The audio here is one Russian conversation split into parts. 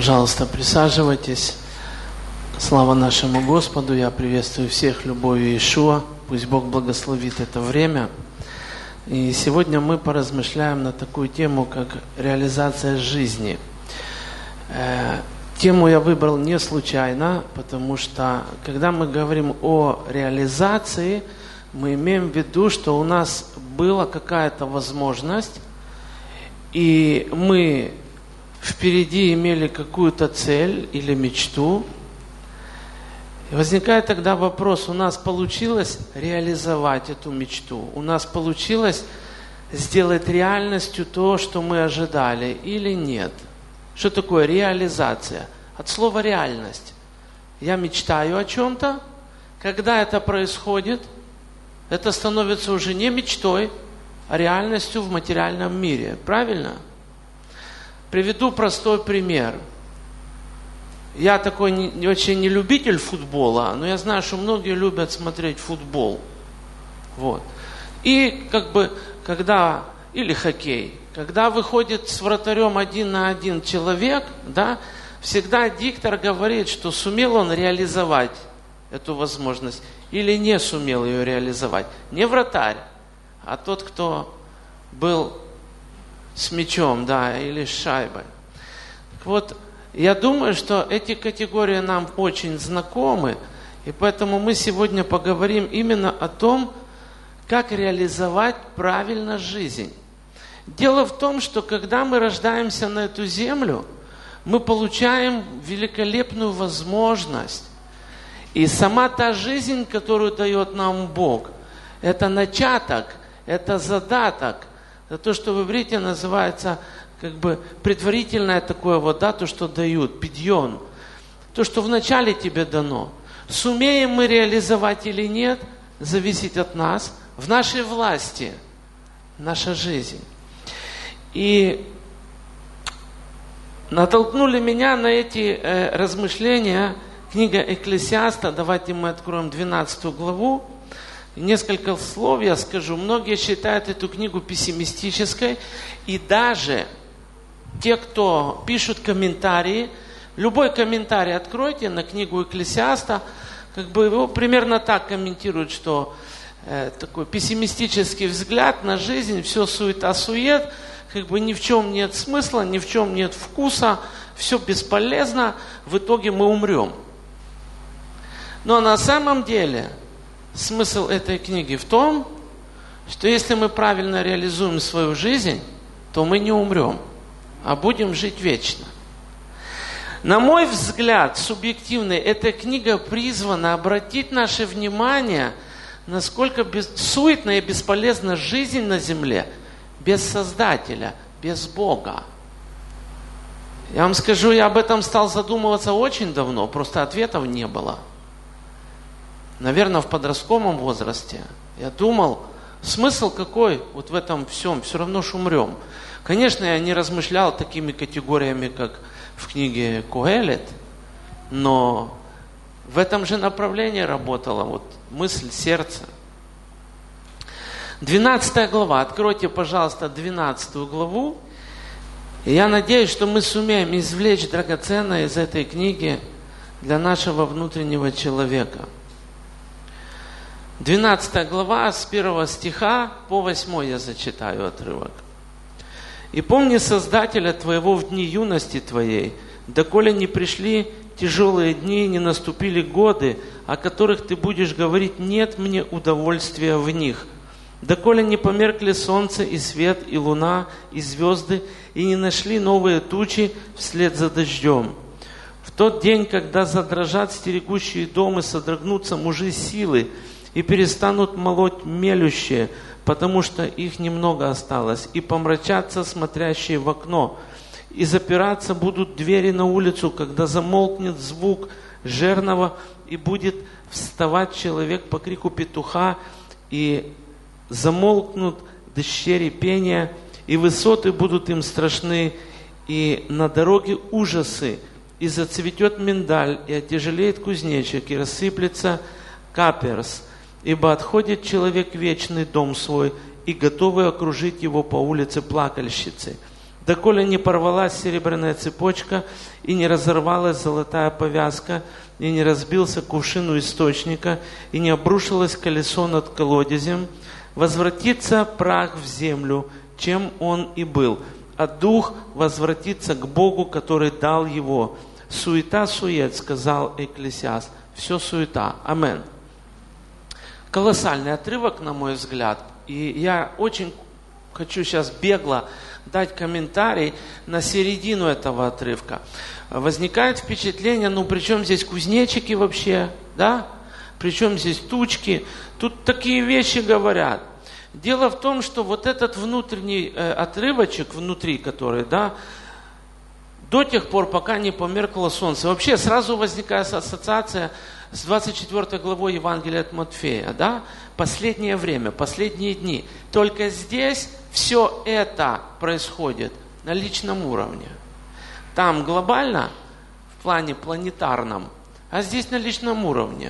Пожалуйста, присаживайтесь. Слава нашему Господу. Я приветствую всех любовью Иешуа. Пусть Бог благословит это время. И сегодня мы поразмышляем на такую тему, как реализация жизни. Тему я выбрал не случайно, потому что, когда мы говорим о реализации, мы имеем в виду, что у нас была какая-то возможность, и мы впереди имели какую-то цель или мечту. И возникает тогда вопрос, у нас получилось реализовать эту мечту? У нас получилось сделать реальностью то, что мы ожидали, или нет? Что такое реализация? От слова реальность. Я мечтаю о чем-то. Когда это происходит, это становится уже не мечтой, а реальностью в материальном мире. Правильно? Приведу простой пример. Я такой очень не любитель футбола, но я знаю, что многие любят смотреть футбол. Вот. И когда, или хоккей, когда выходит с вратарем 1 на 1 человек, да, всегда диктор говорит, что сумел он реализовать эту возможность или не сумел ее реализовать. Не вратарь, а тот, кто был с мячом, да, или с шайбой. Так вот, я думаю, что эти категории нам очень знакомы, и поэтому мы сегодня поговорим именно о том, как реализовать правильно жизнь. Дело в том, что когда мы рождаемся на эту землю, мы получаем великолепную возможность. И сама та жизнь, которую дает нам Бог, это начаток, это задаток, это то, что в иврите называется предварительное такое то, что дают, пидьон. То, что вначале тебе дано. Сумеем мы реализовать или нет, зависит от нас. В нашей власти наша жизнь. И натолкнули меня на эти размышления книга Экклесиаста. Давайте мы откроем 12 главу. Несколько слов я скажу. Многие считают эту книгу пессимистической. И даже те, кто пишут комментарии, любой комментарий откройте на книгу Экклесиаста, его примерно так комментируют, что такой пессимистический взгляд на жизнь, все суета-сует, ни в чем нет смысла, ни в чем нет вкуса, все бесполезно, в итоге мы умрем. Но на самом деле смысл этой книги в том, что если мы правильно реализуем свою жизнь, то мы не умрем, а будем жить вечно. На мой взгляд, субъективный, эта книга призвана обратить наше внимание, насколько суетна и бесполезна жизнь на земле без Создателя, без Бога. Я вам скажу, я об этом стал задумываться очень давно, просто ответов не было. Наверное, в подростковом возрасте я думал, смысл какой в этом всем, все равно ж умрем. Конечно, я не размышлял такими категориями, как в книге Коэлет, но в этом же направлении работала мысль сердца. 12 глава. Откройте, пожалуйста, 12 главу. И я надеюсь, что мы сумеем извлечь драгоценное из этой книги для нашего внутреннего человека. 12 глава, с 1 стиха по 8 я зачитаю отрывок. «И помни Создателя твоего в дни юности твоей, доколе не пришли тяжелые дни, не наступили годы, о которых ты будешь говорить, нет мне удовольствия в них, доколе не померкли солнце и свет, и луна, и звезды, и не нашли новые тучи вслед за дождем. В тот день, когда задрожат стерегущие дом и содрогнутся мужи силы, и перестанут молоть мелющие, потому что их немного осталось, и помрачатся смотрящие в окно, и запираться будут двери на улицу, когда замолкнет звук жернова, и будет вставать человек по крику петуха, и замолкнут дщери пения, и высоты будут им страшны, и на дороге ужасы, и зацветет миндаль, и отяжелеет кузнечик, и рассыплется каперс, ибо отходит человек в вечный дом свой, и готовы окружить его по улице плакальщицы. доколе не порвалась серебряная цепочка, и не разорвалась золотая повязка, и не разбился кувшин у источника, и не обрушилось колесо над колодезем, возвратится прах в землю, чем он и был, а дух возвратится к Богу, который дал его. Суета-сует, сказал Экклесиаст. Все суета. Амен. Колоссальный отрывок, на мой взгляд. И я очень хочу сейчас бегло дать комментарий на середину этого отрывка. Возникает впечатление, при чем здесь кузнечики вообще, да? Причем здесь тучки? Тут такие вещи говорят. Дело в том, что вот этот внутренний отрывочек, внутри который, да, до тех пор, пока не померкло солнце. Вообще сразу возникает ассоциация с 24 главой Евангелия от Матфея, да? Последнее время, последние дни. Только здесь все это происходит на личном уровне. Там глобально, в плане планетарном, а здесь на личном уровне.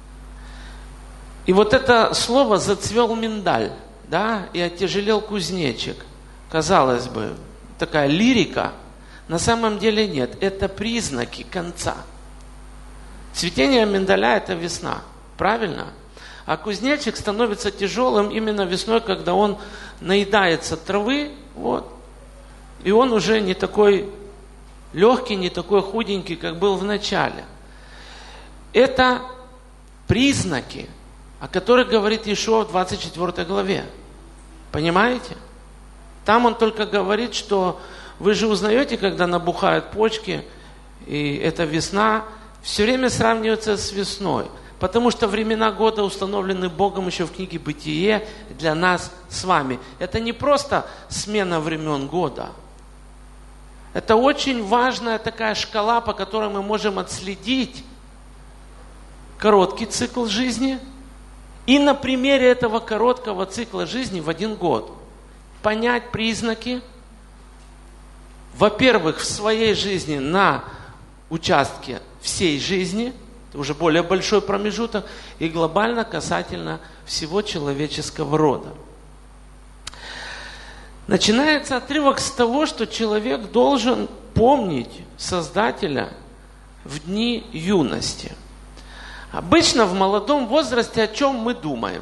И вот это слово «зацвел миндаль», да, и отяжелел кузнечик. Казалось бы, такая лирика. На самом деле нет. Это признаки конца. Цветение миндаля – это весна. Правильно? А кузнечик становится тяжелым именно весной, когда он наедается травы, вот, и он уже не такой легкий, не такой худенький, как был в начале. Это признаки, о которых говорит Иешуа в 24 главе. Понимаете? Там он только говорит, что вы же узнаете, когда набухают почки, и эта весна все время сравнивается с весной. Потому что времена года установлены Богом еще в книге «Бытие» для нас с вами. Это не просто смена времен года. Это очень важная такая шкала, по которой мы можем отследить короткий цикл жизни и на примере этого короткого цикла жизни в 1 год понять признаки, во-первых, в своей жизни на участке всей жизни, уже более большой промежуток, и глобально касательно всего человеческого рода. Начинается отрывок с того, что человек должен помнить Создателя в дни юности. Обычно в молодом возрасте о чем мы думаем?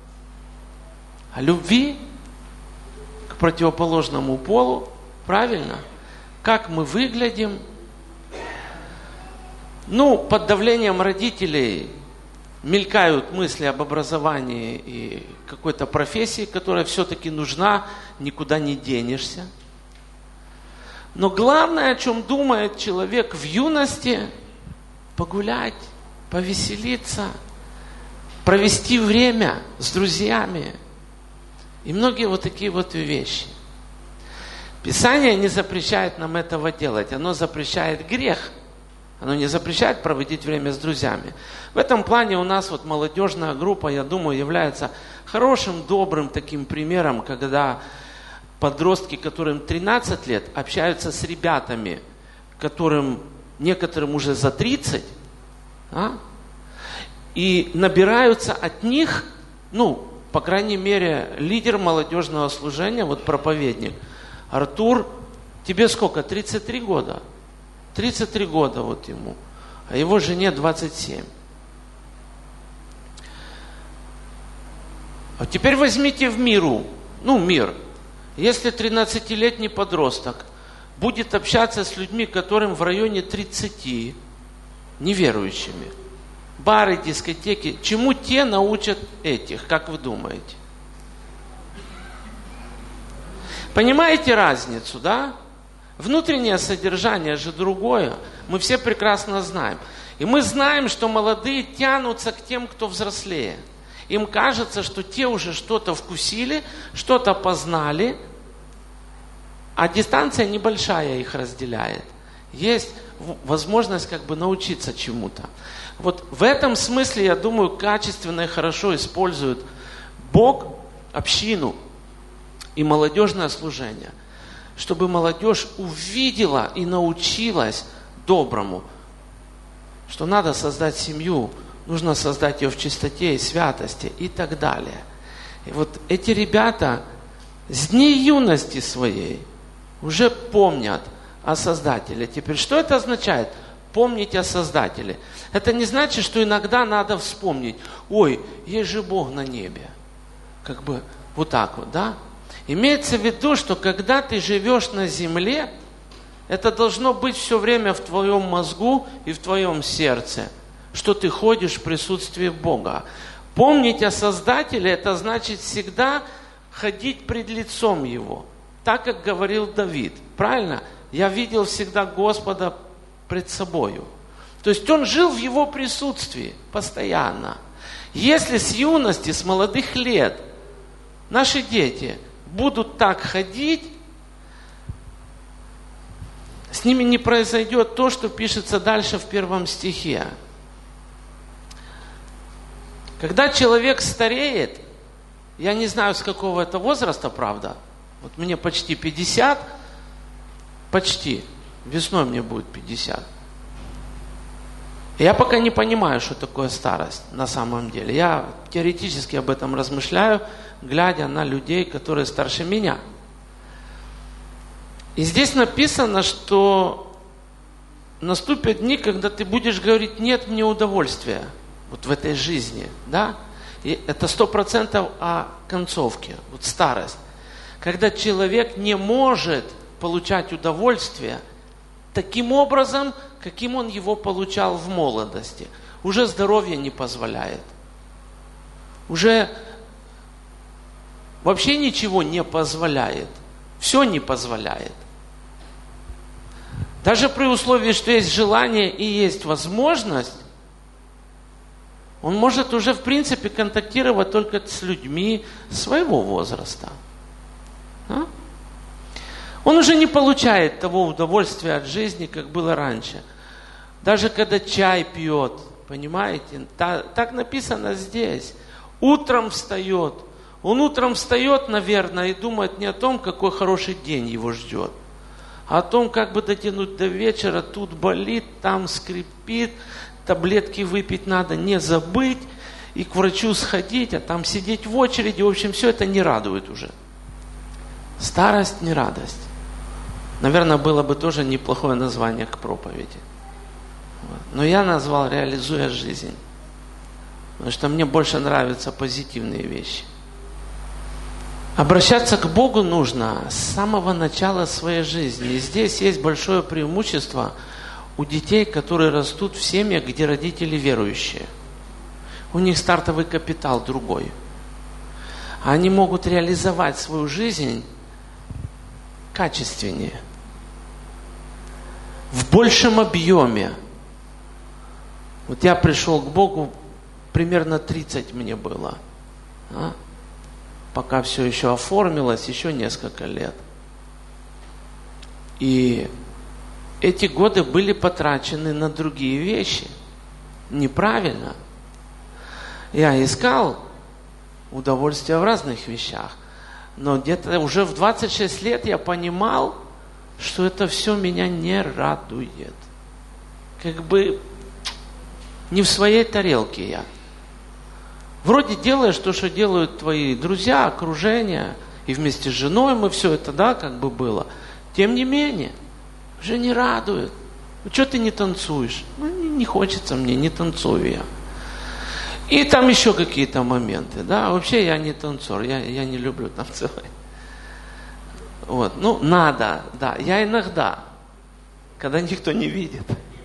О любви к противоположному полу, правильно? Как мы выглядим? Под давлением родителей мелькают мысли об образовании и какой-то профессии, которая все-таки нужна, никуда не денешься. Но главное, о чем думает человек в юности, погулять, повеселиться, провести время с друзьями. И многие вот такие вот вещи. Писание не запрещает нам этого делать, оно запрещает грех. Оно не запрещает проводить время с друзьями. В этом плане у нас вот молодежная группа, я думаю, является хорошим, добрым таким примером, когда подростки, которым 13 лет, общаются с ребятами, которым некоторым уже за 30, и набираются от них, по крайней мере, лидер молодежного служения, вот проповедник, Артур, тебе сколько, 33 года? 33 года вот ему, а его жене 27. А теперь возьмите мир. Если 13-летний подросток будет общаться с людьми, которым в районе 30, неверующими, бары, дискотеки, чему те научат этих, как вы думаете? Понимаете разницу, да? Внутреннее содержание же другое. Мы все прекрасно знаем. И мы знаем, что молодые тянутся к тем, кто взрослее. Им кажется, что те уже что-то вкусили, что-то познали, а дистанция небольшая их разделяет. Есть возможность научиться чему-то. Вот в этом смысле, я думаю, качественно и хорошо использует Бог общину и молодежное служение, чтобы молодежь увидела и научилась доброму, что надо создать семью, нужно создать ее в чистоте и святости и так далее. И вот эти ребята с дней юности своей уже помнят о Создателе. Теперь, что это означает? Помнить о Создателе. Это не значит, что иногда надо вспомнить: ой, есть же Бог на небе. Как бы вот так вот, да? Имеется в виду, что когда ты живешь на земле, это должно быть все время в твоем мозгу и в твоем сердце, что ты ходишь в присутствии Бога. Помнить о Создателе, это значит всегда ходить пред лицом Его. Так, как говорил Давид. Правильно? Я видел всегда Господа пред собою. То есть он жил в Его присутствии постоянно. Если с юности, с молодых лет наши дети будут так ходить, с ними не произойдет то, что пишется дальше в 1 стихе. Когда человек стареет, я не знаю, с какого это возраста, правда, вот мне почти 50, почти, весной мне будет 50. Я пока не понимаю, что такое старость на самом деле. Я теоретически об этом размышляю, глядя на людей, которые старше меня. И здесь написано, что наступят дни, когда ты будешь говорить: нет мне удовольствия вот в этой жизни, да? И это 100% о концовке, вот старость. Когда человек не может получать удовольствие таким образом, каким он его получал в молодости. Уже здоровье не позволяет. Уже вообще ничего не позволяет. Все не позволяет. Даже при условии, что есть желание и есть возможность, он может уже в принципе контактировать только с людьми своего возраста. А? Он уже не получает того удовольствия от жизни, как было раньше. Даже когда чай пьет, понимаете, так написано здесь. Утром встает. Он утром встает, наверное, и думает не о том, какой хороший день его ждет, а о том, как бы дотянуть до вечера. Тут болит, там скрипит, таблетки выпить надо, не забыть, и к врачу сходить, а там сидеть в очереди. В общем, все это не радует уже. Старость не радость. Наверное, было бы тоже неплохое название к проповеди. Но я назвал «Реализуя жизнь». Потому что мне больше нравятся позитивные вещи. Обращаться к Богу нужно с самого начала своей жизни. И здесь есть большое преимущество у детей, которые растут в семьях, где родители верующие. У них стартовый капитал другой. Они могут реализовать свою жизнь качественнее, в большем объеме. Вот я пришел к Богу, примерно 30 мне было. Пока все еще оформилось, еще несколько лет. И эти годы были потрачены на другие вещи. Неправильно. Я искал удовольствие в разных вещах. Но где-то уже в 26 лет я понимал, что это все меня не радует. Как бы не в своей тарелке я. Вроде делаешь то, что делают твои друзья, окружение, и вместе с женой мы все это, да, как бы было. Тем не менее, уже не радует. Ну, что ты не танцуешь? Ну, не хочется мне, не танцую я. И там еще какие-то моменты, да. Вообще я не танцор, я не люблю танцевать. Вот, ну, надо, да. Я иногда, когда никто не видит.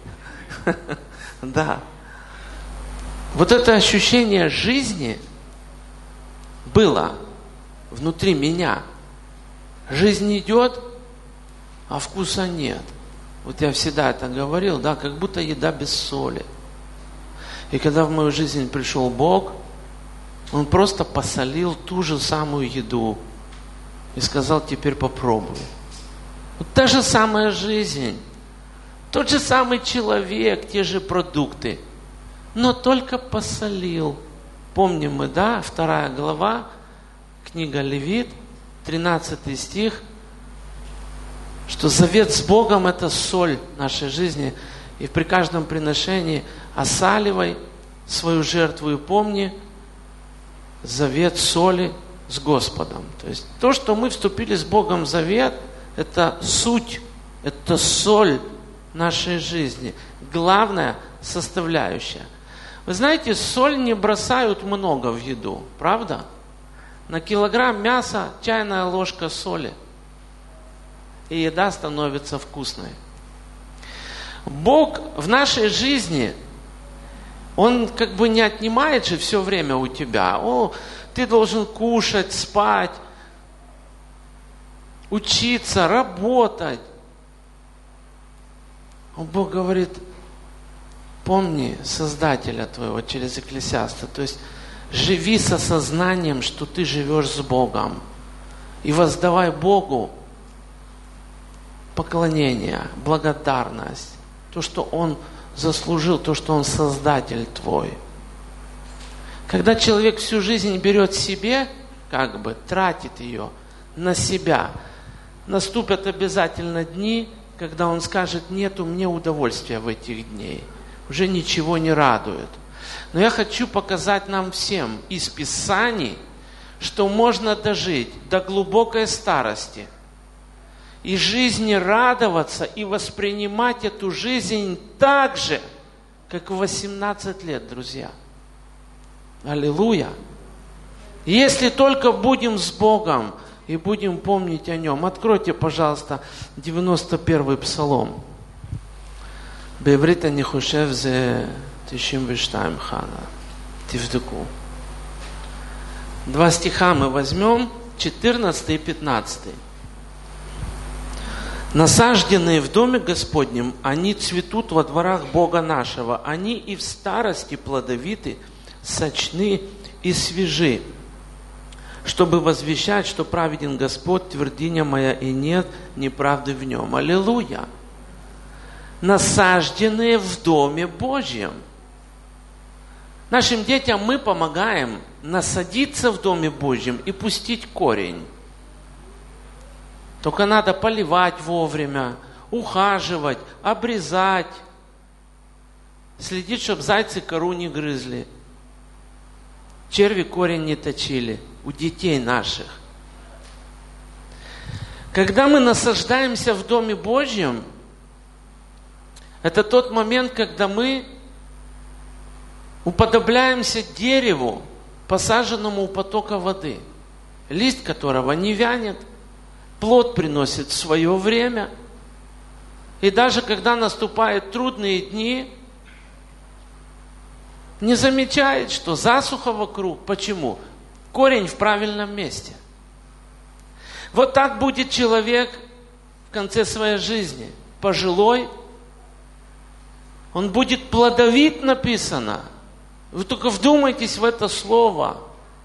Да. Вот это ощущение жизни было внутри меня. Жизнь идет, а вкуса нет. Вот я всегда это говорил, да, как будто еда без соли. И когда в мою жизнь пришел Бог, Он просто посолил ту же самую еду и сказал: теперь попробуй. Вот та же самая жизнь, тот же самый человек, те же продукты, но только посолил. Помним мы, да, 2 глава, книга Левит, 13 стих, что завет с Богом – это соль нашей жизни. И при каждом приношении осаливай свою жертву и помни завет соли с Господом. То есть то, что мы вступили с Богом в завет, это суть, это соль нашей жизни. Главная составляющая. Вы знаете, соль не бросают много в еду, правда? На килограмм мяса чайная ложка соли. И еда становится вкусной. Бог в нашей жизни, Он как бы не отнимает же все время у тебя. Ты должен кушать, спать, учиться, работать. Бог говорит, помни Создателя твоего через Экклесиаста. То есть живи с осознанием, что ты живешь с Богом. И воздавай Богу поклонение, благодарность. То, что Он заслужил, то, что Он Создатель твой. Когда человек всю жизнь берет себе, тратит ее на себя, наступят обязательно дни, когда он скажет, нету мне удовольствия в этих днях, уже ничего не радует. Но я хочу показать нам всем из Писаний, что можно дожить до глубокой старости и жизни радоваться и воспринимать эту жизнь так же, как в 18 лет, друзья. Аллилуйя! Если только будем с Богом и будем помнить о Нем. Откройте, пожалуйста, 91-й Псалом. בעברית אני חושב זה 92 חנה. תבדקו. Два стиха мы возьмем, 14 и 15. «Насажденные в доме Господнем, они цветут во дворах Бога нашего. Они и в старости плодовиты, сочны и свежи, чтобы возвещать, что праведен Господь, твердыня моя, и нет неправды в нем». Аллилуйя! Насажденные в Доме Божьем. Нашим детям мы помогаем насадиться в Доме Божьем и пустить корень. Только надо поливать вовремя, ухаживать, обрезать, следить, чтобы зайцы кору не грызли, черви корень не точили у детей наших. Когда мы насаждаемся в Доме Божьем, это тот момент, когда мы уподобляемся дереву, посаженному у потока воды, лист которого не вянет, плод приносит в свое время. И даже когда наступают трудные дни, не замечает, что засуха вокруг. Почему? Корень в правильном месте. Вот так будет человек в конце своей жизни. Пожилой. Он будет плодовит, написано. Вы только вдумайтесь в это слово.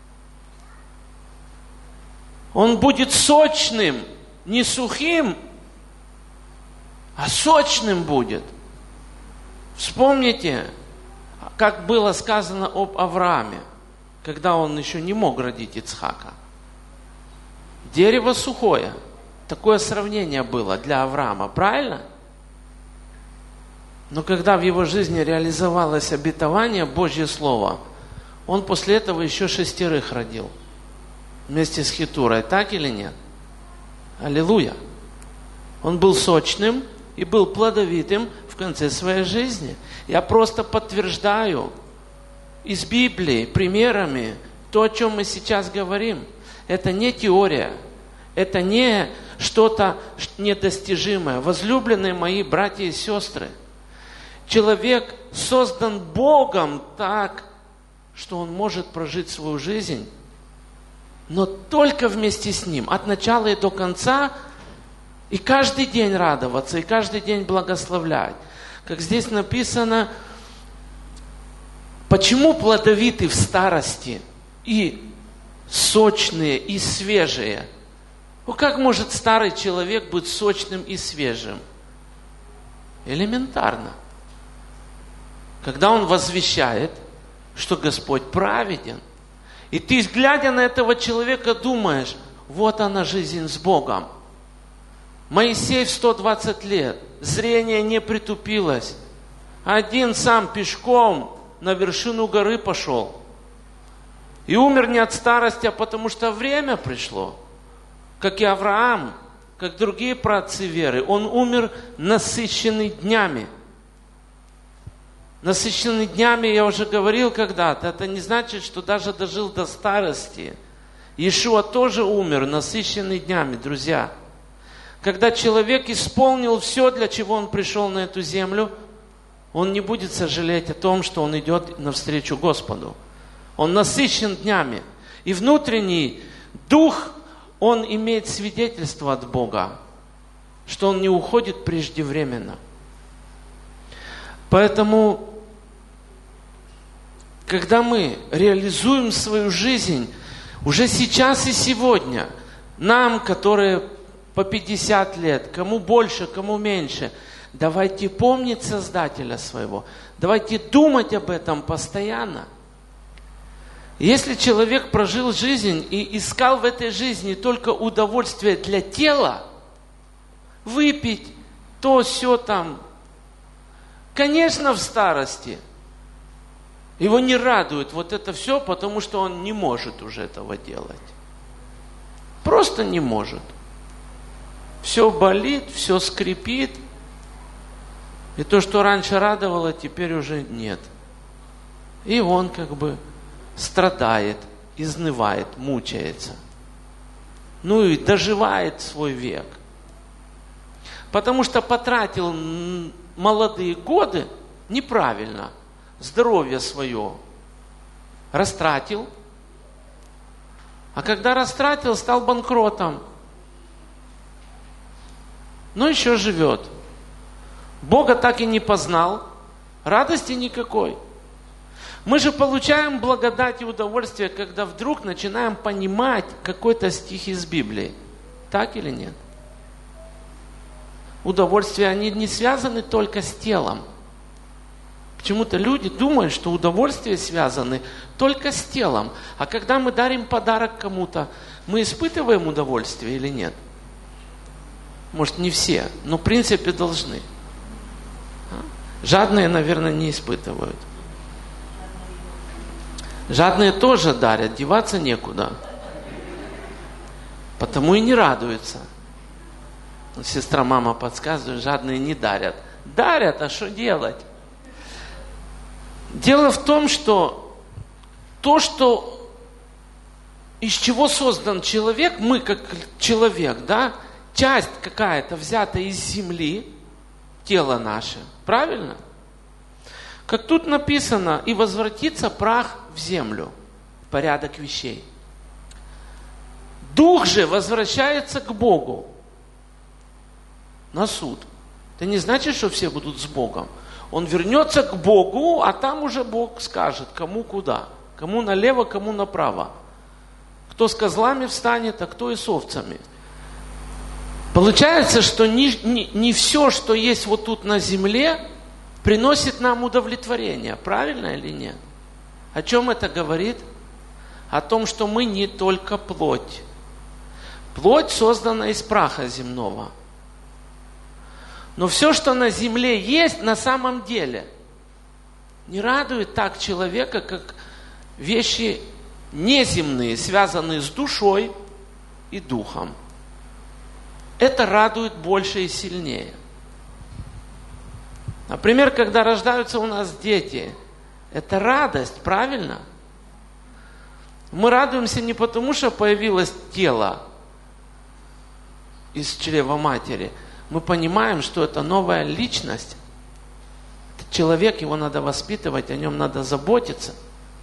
Он будет сочным, не сухим, а сочным будет. Вспомните, как было сказано об Аврааме, когда он еще не мог родить Ицхака. Дерево сухое. Такое сравнение было для Авраама, правильно? Но когда в его жизни реализовалось обетование, Божье Слово, он после этого еще 6 родил. Вместе с Хетурой, так или нет? Аллилуйя! Он был сочным и был плодовитым в конце своей жизни. Я просто подтверждаю из Библии примерами то, о чем мы сейчас говорим. Это не теория, это не что-то недостижимое. Возлюбленные мои братья и сестры, человек создан Богом так, что он может прожить свою жизнь, но только вместе с Ним, от начала и до конца, и каждый день радоваться, и каждый день благословлять. Как здесь написано, почему плодовиты в старости и сочные, и свежие? Как может старый человек быть сочным и свежим? Элементарно. Когда он возвещает, что Господь праведен, и ты, глядя на этого человека, думаешь, вот она жизнь с Богом. Моисей в 120 лет, зрение не притупилось. Один сам пешком на вершину горы пошел. И умер не от старости, а потому что время пришло. Как и Авраам, как другие праотцы веры. Он умер насыщенный днями. Насыщенный днями, я уже говорил когда-то, это не значит, что даже дожил до старости. Иешуа тоже умер, насыщенный днями, друзья. Когда человек исполнил все, для чего он пришел на эту землю, он не будет сожалеть о том, что он идет навстречу Господу. Он насыщен днями. И внутренний дух, он имеет свидетельство от Бога, что он не уходит преждевременно. Поэтому, когда мы реализуем свою жизнь, уже сейчас и сегодня, нам, которые по 50 лет, кому больше, кому меньше, давайте помнить Создателя своего, давайте думать об этом постоянно. Если человек прожил жизнь и искал в этой жизни только удовольствие для тела, выпить, то, сё там, конечно, в старости его не радует вот это все, потому что он не может уже этого делать. Просто не может. Все болит, все скрипит. И то, что раньше радовало, теперь уже нет. И он как бы страдает, изнывает, мучается. Ну и доживает свой век. Потому что потратил молодые годы неправильно, здоровье свое растратил. А когда растратил, стал банкротом. Но еще живет. Бога так и не познал, радости никакой. Мы же получаем благодать и удовольствие, когда вдруг начинаем понимать какой-то стих из Библии. Так или нет? Удовольствия, они не связаны только с телом. Почему-то люди думают, что удовольствия связаны только с телом. А когда мы дарим подарок кому-то, мы испытываем удовольствие или нет? Может, не все, но в принципе должны. Жадные, наверное, не испытывают. Жадные тоже дарят, деваться некуда. Потому и не радуются. Сестра, мама подсказывает, жадные не дарят. Дарят, а что делать? Дело в том, что то, что из чего создан человек, мы как человек, да, часть какая-то взята из земли, тело наше, правильно? Как тут написано, и возвратится прах в землю, порядок вещей. Дух же возвращается к Богу на суд. Это не значит, что все будут с Богом. Он вернется к Богу, а там уже Бог скажет, кому куда. Кому налево, кому направо. Кто с козлами встанет, а кто и с овцами. Получается, что не все, что есть вот тут на земле, приносит нам удовлетворение. Правильно или нет? О чем это говорит? О том, что мы не только плоть. Плоть создана из праха земного. Но все, что на земле есть, на самом деле не радует так человека, как вещи неземные, связанные с душой и духом. Это радует больше и сильнее. Например, когда рождаются у нас дети, это радость, правильно? Мы радуемся не потому, что появилось тело из чрева матери. Мы понимаем, что это новая личность. Это человек, его надо воспитывать, о нем надо заботиться.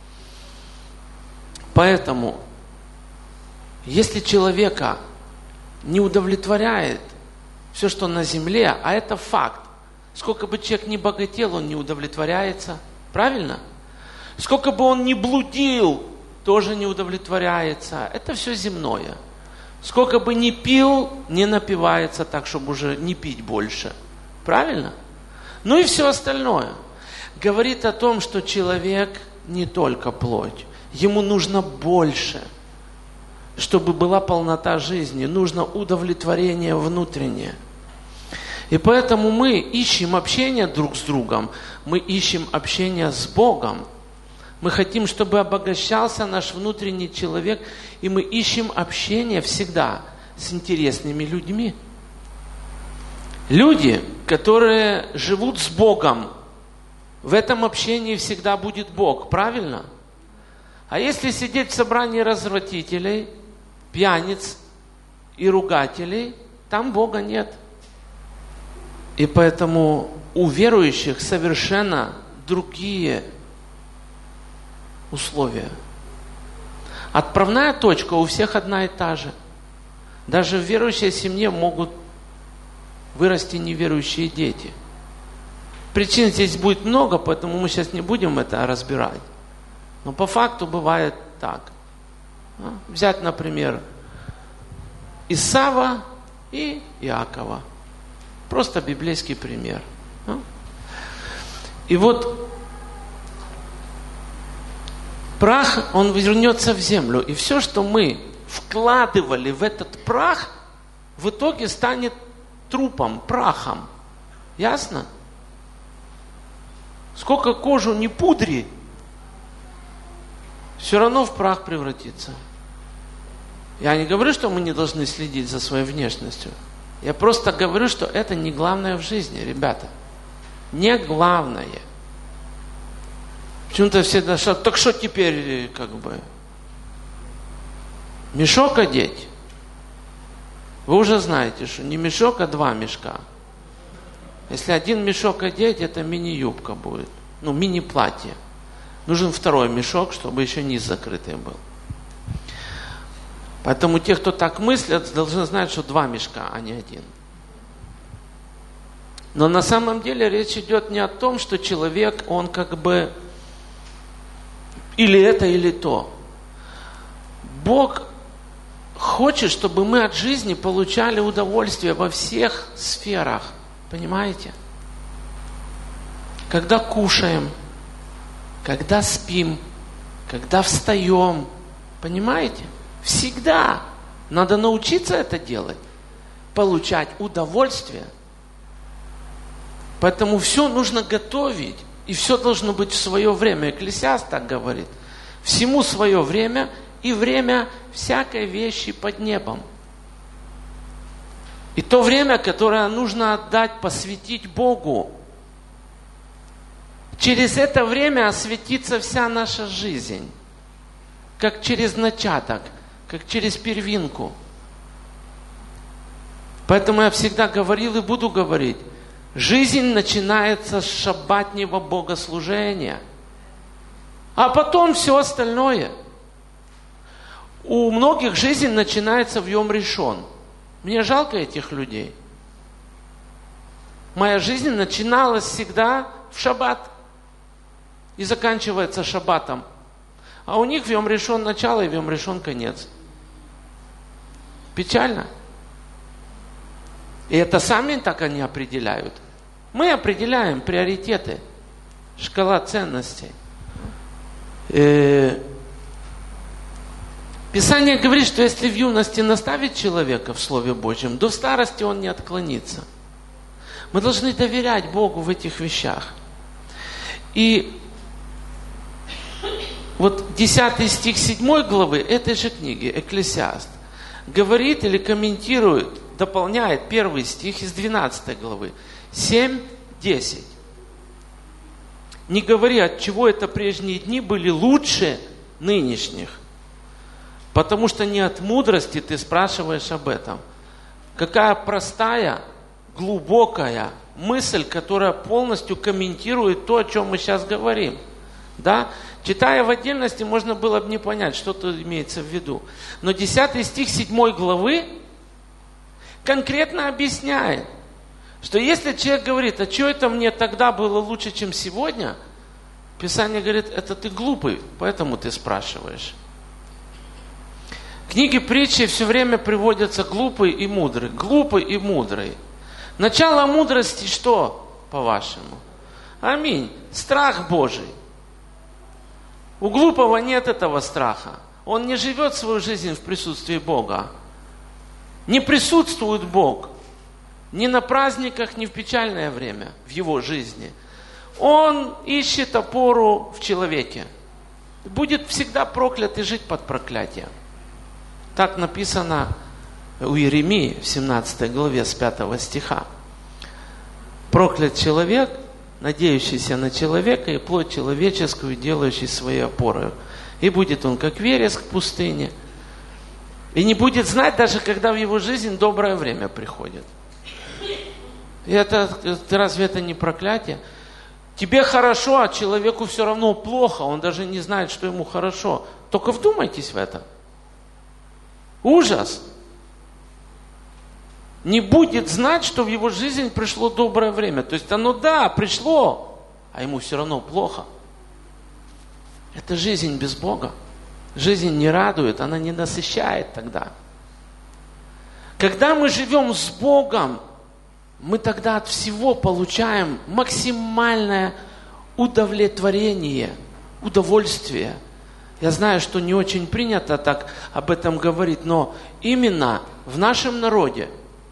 Поэтому, если человека не удовлетворяет все, что на земле, а это факт, сколько бы человек ни богател, он не удовлетворяется. Правильно? Сколько бы он ни блудил, тоже не удовлетворяется. Это все земное. Сколько бы ни пил, не напивается так, чтобы уже не пить больше. Правильно? Ну и все остальное. Говорит о том, что человек не только плоть. Ему нужно больше. Чтобы была полнота жизни, нужно удовлетворение внутреннее. И поэтому мы ищем общение друг с другом, мы ищем общение с Богом. Мы хотим, чтобы обогащался наш внутренний человек, и мы ищем общение всегда с интересными людьми. Люди, которые живут с Богом, в этом общении всегда будет Бог, правильно? А если сидеть в собрании развратителей, пьяниц и ругателей, там Бога нет. И поэтому у верующих совершенно другие условия. Отправная точка у всех одна и та же. Даже в верующей семье могут вырасти неверующие дети. Причин здесь будет много, поэтому мы сейчас не будем это разбирать. Но по факту бывает так. Взять, например, Исава и Иакова. Просто библейский пример. И вот прах, он вернется в землю. И все, что мы вкладывали в этот прах, в итоге станет трупом, прахом. Ясно? Сколько кожу не пудри, все равно в прах превратится. Я не говорю, что мы не должны следить за своей внешностью. Я просто говорю, что это не главное в жизни, ребята. Не главное. Почему-то все дошли, так что теперь, мешок одеть? Вы уже знаете, что не мешок, а 2 мешка. Если 1 мешок одеть, это мини-юбка будет. Мини-платье. Нужен 2 мешок, чтобы еще низ закрытый был. Поэтому те, кто так мыслят, должны знать, что 2 мешка, а не 1. Но на самом деле речь идет не о том, что человек, он или это, или то. Бог хочет, чтобы мы от жизни получали удовольствие во всех сферах. Понимаете? Когда кушаем, когда спим, когда встаем. Понимаете? Всегда. Надо научиться это делать. Получать удовольствие. Поэтому все нужно готовить. И все должно быть в свое время. Экклесиаст так говорит. Всему свое время и время всякой вещи под небом. И то время, которое нужно отдать, посвятить Богу. Через это время осветится вся наша жизнь. Как через начаток, как через первинку. Поэтому я всегда говорил и буду говорить. Жизнь начинается с шаббатнего богослужения. А потом все остальное. У многих жизнь начинается в Йом Ришон. Мне жалко этих людей. Моя жизнь начиналась всегда в шаббат. И заканчивается шаббатом. А у них в Йом Ришон начало и в Йом Ришон конец. Печально. И это сами так они определяют. Мы определяем приоритеты. Шкала ценностей. Писание говорит, что если в юности наставить человека в Слове Божьем, до старости он не отклонится. Мы должны доверять Богу в этих вещах. И вот 10 стих 7 главы этой же книги, Экклесиаст, говорит или комментирует, дополняет 1 стих из 12 главы. 7:10. Не говори, от чего это прежние дни были лучше нынешних. Потому что не от мудрости ты спрашиваешь об этом. Какая простая, глубокая мысль, которая полностью комментирует то, о чем мы сейчас говорим. Да? Читая в отдельности, можно было бы не понять, что тут имеется в виду. Но 10 стих 7 главы конкретно объясняет, что если человек говорит, а что это мне тогда было лучше, чем сегодня, Писание говорит, это ты глупый, поэтому ты спрашиваешь. В книге притчи все время приводятся глупый и мудрый. Глупый и мудрый. Начало мудрости что, по-вашему? Аминь. Страх Божий. У глупого нет этого страха. Он не живет свою жизнь в присутствии Бога. Не присутствует Бог. Ни на праздниках, ни в печальное время в его жизни. Он ищет опору в человеке. Будет всегда проклят и жить под проклятием. Так написано у Иеремии в 17 главе с 5 стиха. Проклят человек, надеющийся на человека, и плоть человеческую, делающий своей опорой. И будет он как вереск в пустыне. И не будет знать, даже когда в его жизнь доброе время приходит. И разве это не проклятие? Тебе хорошо, а человеку все равно плохо. Он даже не знает, что ему хорошо. Только вдумайтесь в это. Ужас. Не будет знать, что в его жизнь пришло доброе время. То есть оно, да, пришло, а ему все равно плохо. Это жизнь без Бога. Жизнь не радует, она не насыщает тогда. Когда мы живем с Богом, мы тогда от всего получаем максимальное удовлетворение, удовольствие. Я знаю, что не очень принято так об этом говорить, но именно в нашем народе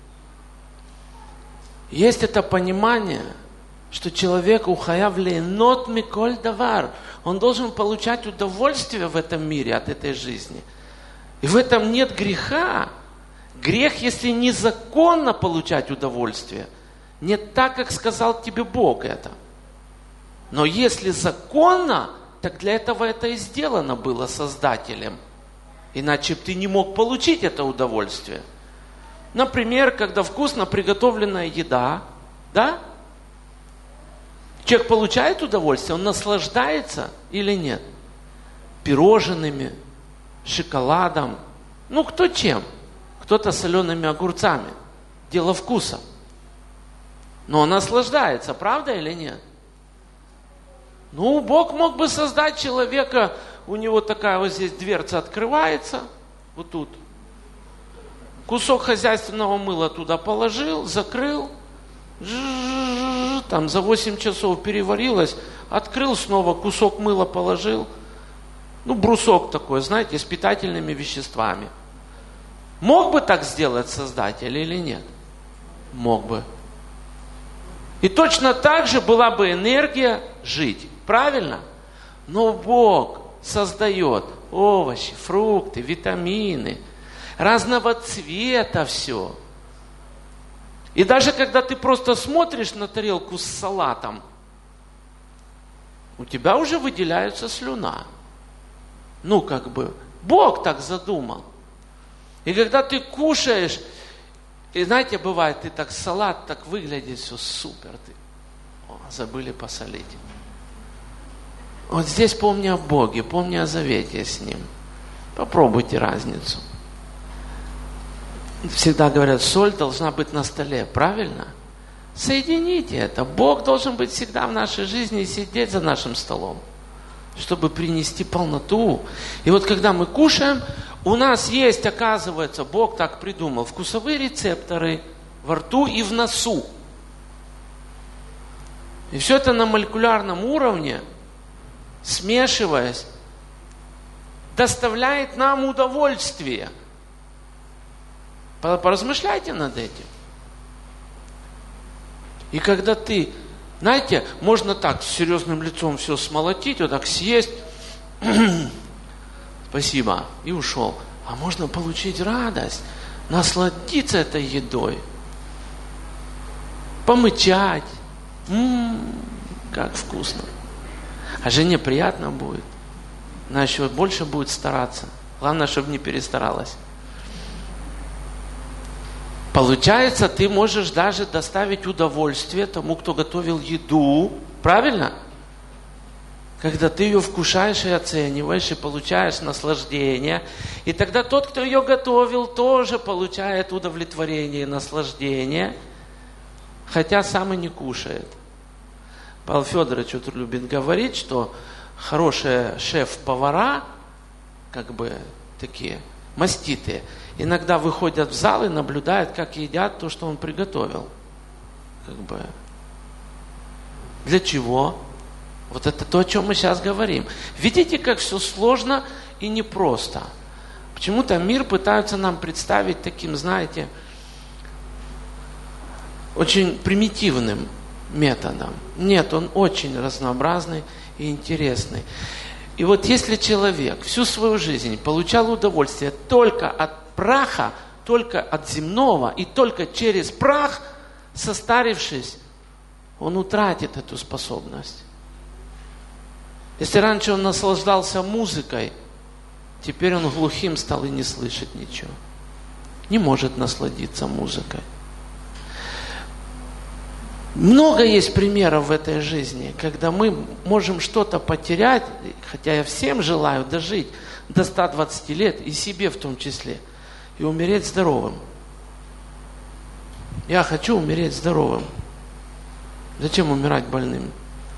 есть это понимание, что человек ухаяв лейнот миколь давар. Он должен получать удовольствие в этом мире от этой жизни. И в этом нет греха. Грех, если незаконно получать удовольствие, не так, как сказал тебе Бог это. Но если законно, так для этого это и сделано было Создателем. Иначе бы ты не мог получить это удовольствие. Например, когда вкусно приготовленная еда, да? Человек получает удовольствие, он наслаждается или нет? Пирожными, шоколадом, кто чем? Кто-то солеными огурцами. Дело вкуса. Но он наслаждается, правда или нет? Бог мог бы создать человека, у него такая вот здесь дверца открывается, вот тут. Кусок хозяйственного мыла туда положил, закрыл, там за 8 часов переварилось, открыл снова, кусок мыла положил. Брусок такой, знаете, с питательными веществами. Мог бы так сделать Создатель или нет? Мог бы. И точно так же была бы энергия жить. Правильно? Но Бог создает овощи, фрукты, витамины, разного цвета все. И даже когда ты просто смотришь на тарелку с салатом, у тебя уже выделяется слюна. Бог так задумал. И когда ты кушаешь, и знаете, бывает, ты так салат, так выглядит все супер. Забыли посолить. Вот здесь помни о Боге, помни о завете с Ним. Попробуйте разницу. Всегда говорят, соль должна быть на столе, правильно? Соедините это. Бог должен быть всегда в нашей жизни и сидеть за нашим столом, чтобы принести полноту. И вот когда мы кушаем, у нас есть, оказывается, Бог так придумал, вкусовые рецепторы во рту и в носу. И все это на молекулярном уровне, смешиваясь, доставляет нам удовольствие. Поразмышляйте над этим. И когда ты, знаете, можно так с серьезным лицом все смолотить, вот так съесть, спасибо, и ушел. А можно получить радость, насладиться этой едой, помычать. Как вкусно. А жене приятно будет. Она еще больше будет стараться. Главное, чтобы не перестаралась. Получается, ты можешь даже доставить удовольствие тому, кто готовил еду. Правильно? Когда ты ее вкушаешь и оцениваешь, и получаешь наслаждение. И тогда тот, кто ее готовил, тоже получает удовлетворение и наслаждение. Хотя сам и не кушает. Павел Федорович вот любит говорить, что хорошие шеф-повара, такие маститые, иногда выходят в зал и наблюдают, как едят то, что он приготовил. Для чего? Вот это то, о чем мы сейчас говорим. Видите, как все сложно и непросто. Почему-то мир пытается нам представить таким, знаете, очень примитивным методом. Нет, он очень разнообразный и интересный. И вот если человек всю свою жизнь получал удовольствие только от праха, только от земного, и только через прах, состарившись, он утратит эту способность. Если раньше он наслаждался музыкой, теперь он глухим стал и не слышит ничего. Не может насладиться музыкой. Много есть примеров в этой жизни, когда мы можем что-то потерять, хотя я всем желаю дожить до 120 лет, и себе в том числе, и умереть здоровым. Я хочу умереть здоровым. Зачем умирать больным?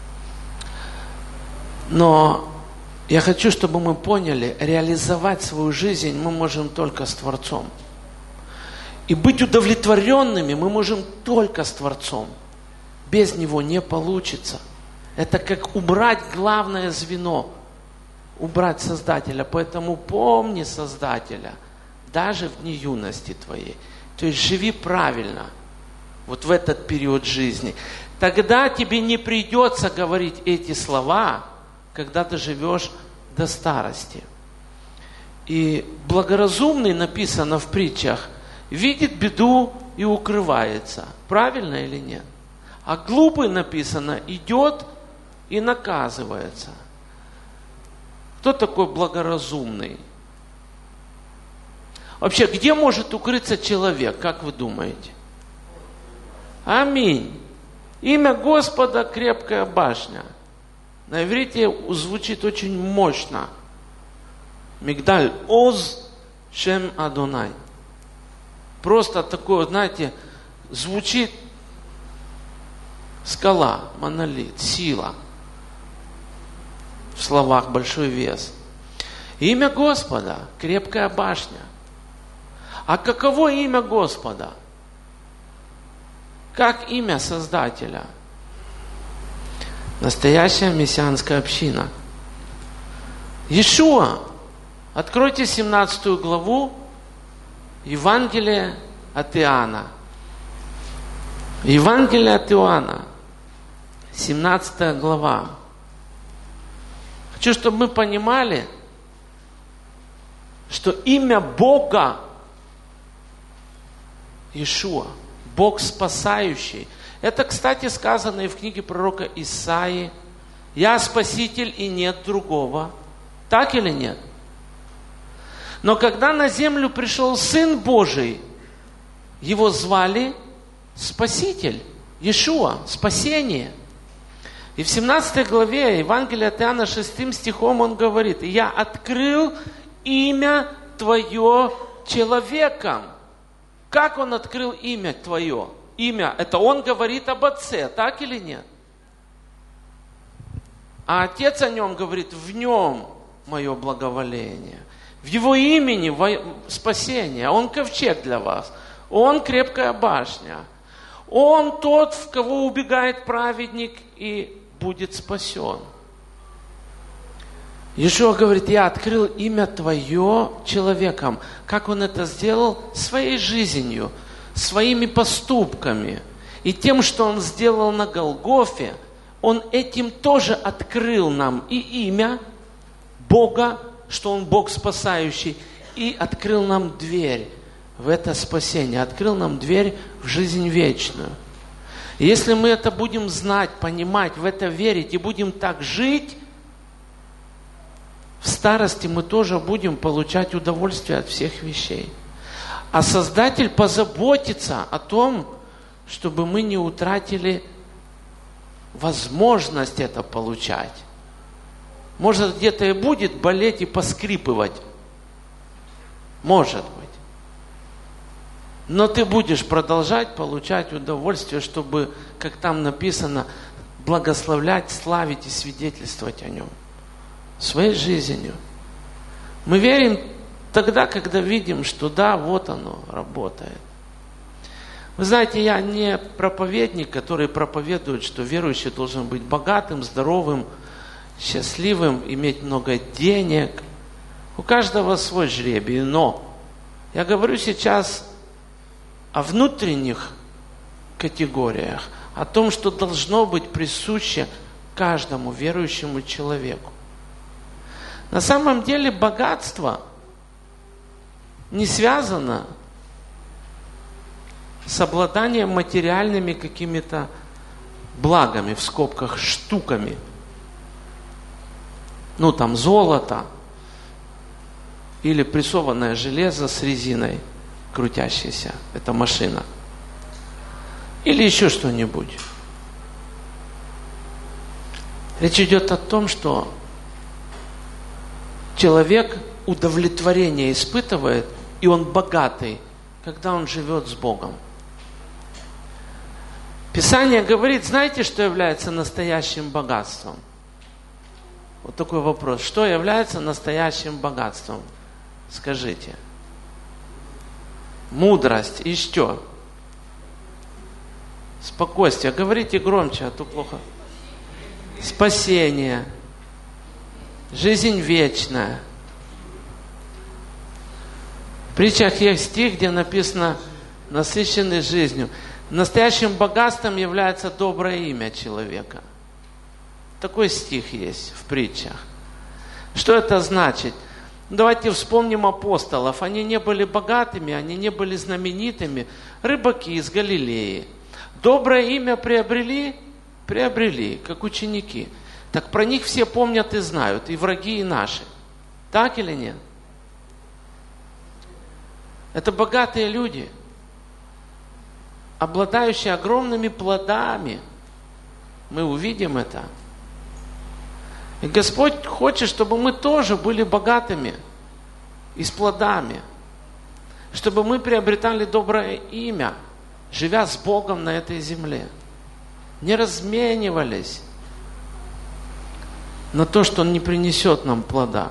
Но я хочу, чтобы мы поняли, реализовать свою жизнь мы можем только с Творцом. И быть удовлетворенными мы можем только с Творцом. Без Него не получится. Это как убрать главное звено, убрать Создателя. Поэтому помни Создателя, даже в дни юности твоей. То есть живи правильно, вот в этот период жизни. Тогда тебе не придется говорить эти слова, когда ты живешь до старости. И благоразумный, написано в притчах, видит беду и укрывается. Правильно или нет? А глупый, написано, идет и наказывается. Кто такой благоразумный? Вообще, где может укрыться человек, как вы думаете? Аминь. Имя Господа — крепкая башня. На иврите звучит очень мощно. Мигдаль Оз Шем Адонай. Просто такое, знаете, звучит скала, монолит, сила. В словах большой вес. Имя Господа — крепкая башня. А каково имя Господа? Как имя Создателя? Настоящая мессианская община. Иешуа. Откройте 17 главу Евангелия от Иоанна. Евангелие от Иоанна. 17 глава. Хочу, чтобы мы понимали, что имя Бога Иешуа, Бог спасающий. Это, кстати, сказано и в книге пророка Исаии. «Я Спаситель, и нет другого». Так или нет? Но когда на землю пришел Сын Божий, его звали Спаситель, Иешуа, спасение. И в 17 главе Евангелия от Иоанна 6 стихом он говорит: «Я открыл имя Твое человеком». Как он открыл имя Твое? Имя, это он говорит об Отце, так или нет? А Отец о нем говорит: в нем мое благоволение. В его имени спасение. Он ковчег для вас. Он крепкая башня. Он тот, в кого убегает праведник и будет спасен. Иешуа говорит: я открыл имя Твое человеком. Как Он это сделал? Своей жизнью, своими поступками. И тем, что Он сделал на Голгофе, Он этим тоже открыл нам и имя Бога, что Он Бог спасающий, и открыл нам дверь в это спасение, открыл нам дверь в жизнь вечную. И если мы это будем знать, понимать, в это верить и будем так жить, в старости мы тоже будем получать удовольствие от всех вещей. А Создатель позаботится о том, чтобы мы не утратили возможность это получать. Может, где-то и будет болеть и поскрипывать. Может быть. Но ты будешь продолжать получать удовольствие, чтобы, как там написано, благословлять, славить и свидетельствовать о нем. Своей жизнью. Мы верим тогда, когда видим, что да, вот оно работает. Вы знаете, я не проповедник, который проповедует, что верующий должен быть богатым, здоровым, счастливым, иметь много денег. У каждого свой жребий. Но я говорю сейчас о внутренних категориях, о том, что должно быть присуще каждому верующему человеку. На самом деле богатство не связано с обладанием материальными какими-то благами, в скобках штуками. Ну там золото или прессованное железо с резиной крутящейся. Это машина. Или еще что-нибудь. Речь идет о том, что человек удовлетворение испытывает, и он богатый, когда он живет с Богом. Писание говорит, знаете, что является настоящим богатством? Вот такой вопрос. Что является настоящим богатством? Скажите. Мудрость и что? Спокойствие. Говорите громче, а то плохо. Спасение. Жизнь вечная. В притчах есть стих, где написано насыщенный жизнью. Настоящим богатством является доброе имя человека. Такой стих есть в притчах. Что это значит? Давайте вспомним апостолов. Они не были богатыми, они не были знаменитыми. Рыбаки из Галилеи. Доброе имя приобрели? Приобрели, как ученики. Так про них все помнят и знают, и враги, и наши. Так или нет? Это богатые люди, обладающие огромными плодами. Мы увидим это. И Господь хочет, чтобы мы тоже были богатыми и с плодами. Чтобы мы приобретали доброе имя, живя с Богом на этой земле. Не разменивались на то, что Он не принесет нам плода.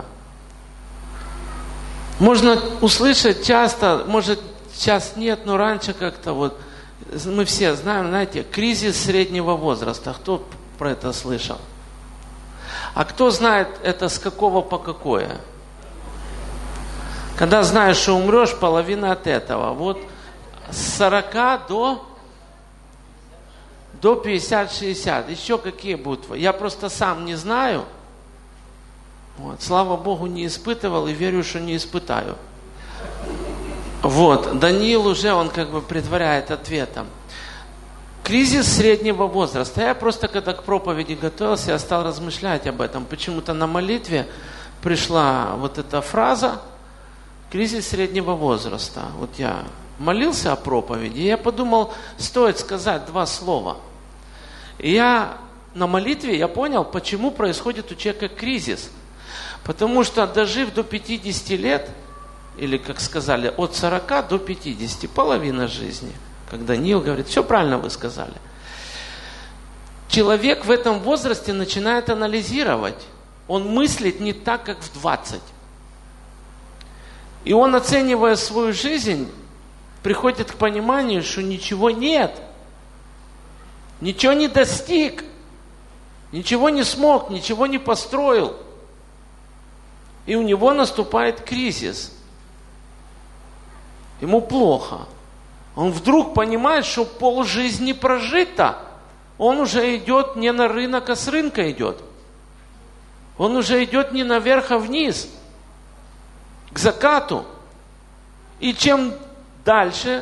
Можно услышать часто, может сейчас нет, но раньше как-то вот, мы все знаем, знаете, кризис среднего возраста. Кто про это слышал? А кто знает это с какого по какое? Когда знаешь, что умрешь, половина от этого. Вот с 40 до 50-60. Еще какие будут? Я просто сам не знаю. Вот. Слава Богу, не испытывал и верю, что не испытаю. Вот. Даниил уже, он как бы предваряет ответом. Кризис среднего возраста. Я просто, когда к проповеди готовился, я стал размышлять об этом. Почему-то на молитве пришла вот эта фраза «кризис среднего возраста». Вот я молился о проповеди, и я подумал, стоит сказать 2 слова. И я на молитве я понял, почему происходит у человека кризис. Потому что, дожив до 50 лет, или, как сказали, от 40 до 50, половина жизни, как Даниил говорит, все правильно вы сказали. Человек в этом возрасте начинает анализировать. Он мыслит не так, как в 20. И он, оценивая свою жизнь, приходит к пониманию, что ничего нет. Ничего не достиг. Ничего не смог, ничего не построил. И у него наступает кризис. Ему плохо. Он вдруг понимает, что полжизни прожито. Он уже идет не на рынок, а с рынка идет. Он уже идет не наверх, а вниз. К закату. И чем дальше,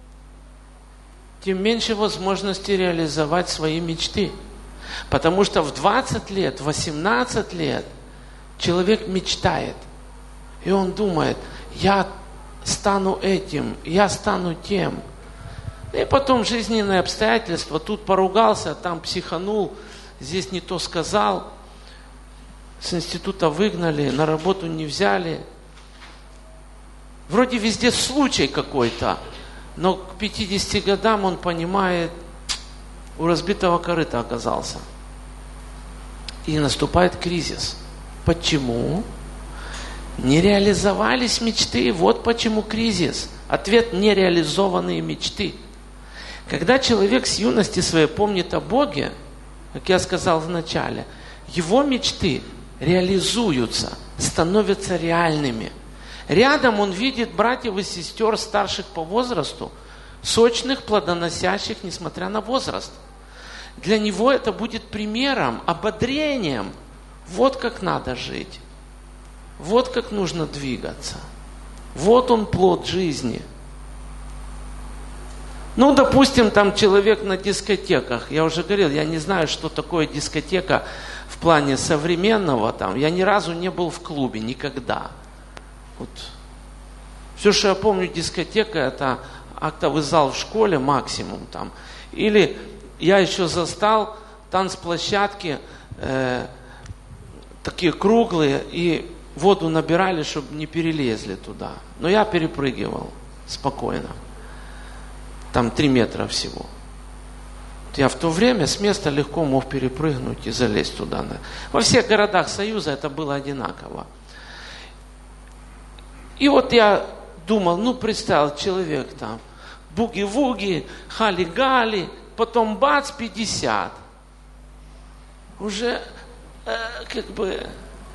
тем меньше возможности реализовать свои мечты. Потому что в 20 лет, 18 лет человек мечтает. И он думает, я стану этим, я стану тем. И потом жизненные обстоятельства. Тут поругался, там психанул, здесь не то сказал. С института выгнали, на работу не взяли. Вроде везде случай какой-то. Но к 50 годам он понимает, у разбитого корыта оказался. И наступает кризис. Почему? Не реализовались мечты. Вот почему кризис. Ответ – нереализованные мечты. Когда человек с юности своей помнит о Боге, как я сказал в начале, его мечты реализуются, становятся реальными. Рядом он видит братьев и сестер, старших по возрасту, сочных, плодоносящих, несмотря на возраст. Для него это будет примером, ободрением. Вот как надо жить. Вот как нужно двигаться. Вот он плод жизни. Ну, допустим, там человек на дискотеках. Я уже говорил, я не знаю, что такое дискотека в плане современного. Там. Я ни разу не был в клубе, никогда. Вот. Все, что я помню, дискотека, это актовый зал в школе максимум. Там. Или я еще застал танцплощадки такие круглые, и воду набирали, чтобы не перелезли туда. Но я перепрыгивал спокойно. Там 3 метра всего. Я в то время с места легко мог перепрыгнуть и залезть туда. Во всех городах Союза это было одинаково. И вот я думал, ну представил человек там, буги-вуги, хали-гали, потом бац, 50. Уже как бы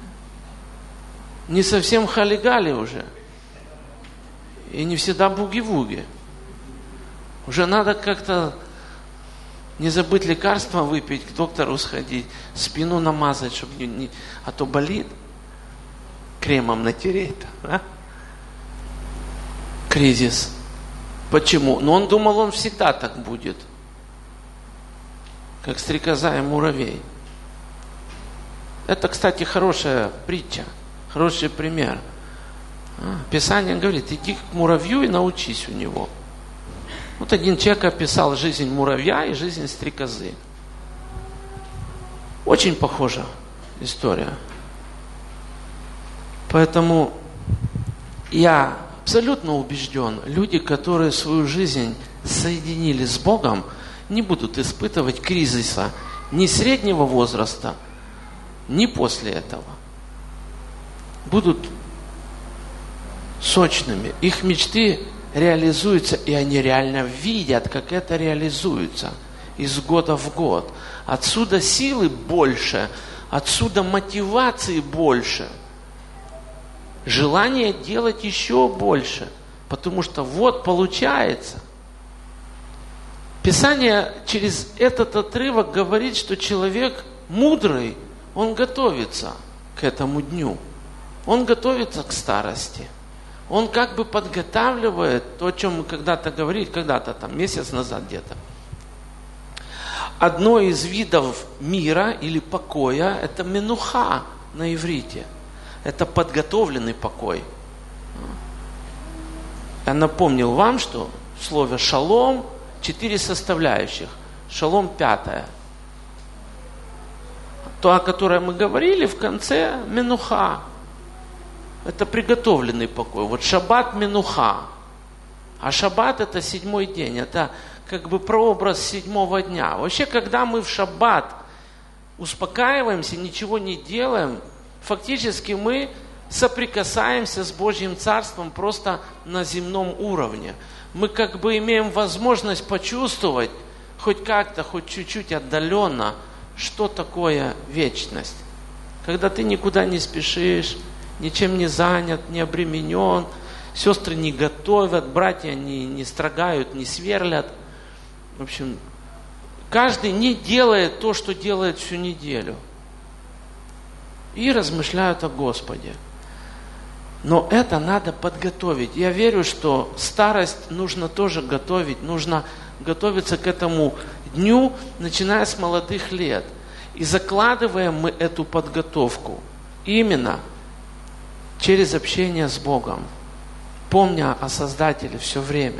не совсем хали-гали уже. И не всегда буги-вуги. Уже надо как-то не забыть лекарства выпить, к доктору сходить, спину намазать, чтобы не, а то болит. Кремом натереть. Да? Кризис. Почему? Но он думал, он всегда так будет. Как стрекоза и муравей. Это, кстати, хорошая притча, хороший пример. Писание говорит, иди к муравью и научись у него. Вот один человек описал жизнь муравья и жизнь стрекозы. Очень похожа история. Поэтому я абсолютно убежден, люди, которые свою жизнь соединили с Богом, не будут испытывать кризиса ни среднего возраста, ни после этого. Будут сочными. Их мечты реализуются, и они реально видят, как это реализуется из года в год. Отсюда силы больше, отсюда мотивации больше. Желание делать еще больше, потому что вот получается. Писание через этот отрывок говорит, что человек мудрый, он готовится к этому дню. Он готовится к старости. Он как бы подготавливает то, о чем мы когда-то говорили, когда-то там, месяц назад где-то. Одно из видов мира или покоя – это менуха на иврите. Это подготовленный покой. Я напомнил вам, что в слове «шалом» 4 составляющих. Шалом 5. То, о которой мы говорили, в конце – менуха. Это приготовленный покой. Вот шаббат менуха. А шаббат это 7-й день. Это как бы прообраз 7-го дня. Вообще, когда мы в шаббат успокаиваемся, ничего не делаем, фактически мы соприкасаемся с Божьим Царством просто на земном уровне. Мы как бы имеем возможность почувствовать хоть как-то, хоть чуть-чуть отдаленно, что такое вечность. Когда ты никуда не спешишь, ничем не занят, не обременен, сестры не готовят, братья не строгают, не сверлят. В общем, каждый не делает то, что делает всю неделю. И размышляют о Господе. Но это надо подготовить. Я верю, что старость нужно тоже готовить. Нужно готовиться к этому дню, начиная с молодых лет. И закладываем мы эту подготовку именно через общение с Богом, помня о Создателе все время.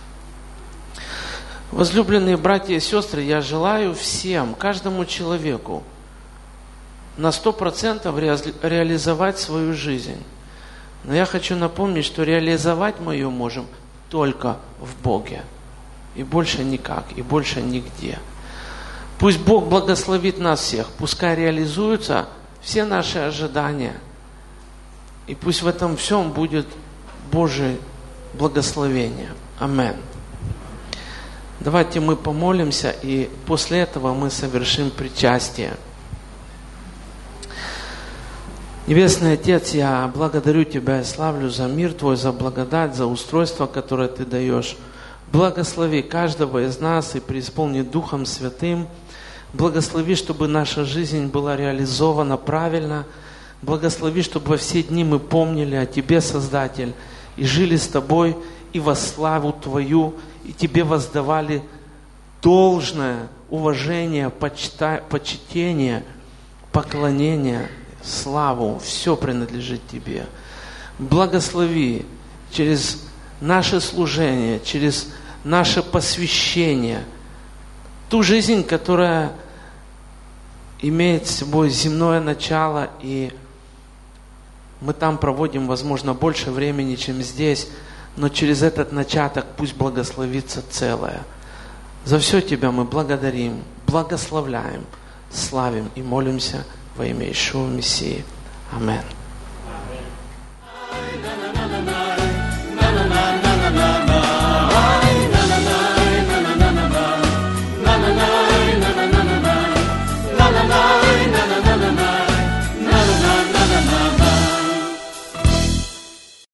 Возлюбленные братья и сестры, я желаю всем, каждому человеку на 100% реализовать свою жизнь. Но я хочу напомнить, что реализовать мы ее можем только в Боге. И больше никак, и больше нигде. Пусть Бог благословит нас всех, пускай реализуются все наши ожидания. И пусть в этом всем будет Божие благословение. Аминь. Давайте мы помолимся, и после этого мы совершим причастие. Небесный Отец, я благодарю Тебя и славлю за мир Твой, за благодать, за устройство, которое Ты даешь. Благослови каждого из нас и преисполни Духом Святым. Благослови, чтобы наша жизнь была реализована правильно. Благослови, чтобы во все дни мы помнили о Тебе, Создатель, и жили с Тобой, и во славу Твою, и Тебе воздавали должное уважение, почтение, поклонение, славу. Все принадлежит Тебе. Благослови через наше служение, через наше посвящение, ту жизнь, которая имеет собой земное начало, и мы там проводим, возможно, больше времени, чем здесь, но через этот начаток пусть благословится целое. За все Тебя мы благодарим, благословляем, славим и молимся во имя Иешуа Мессии. Аминь.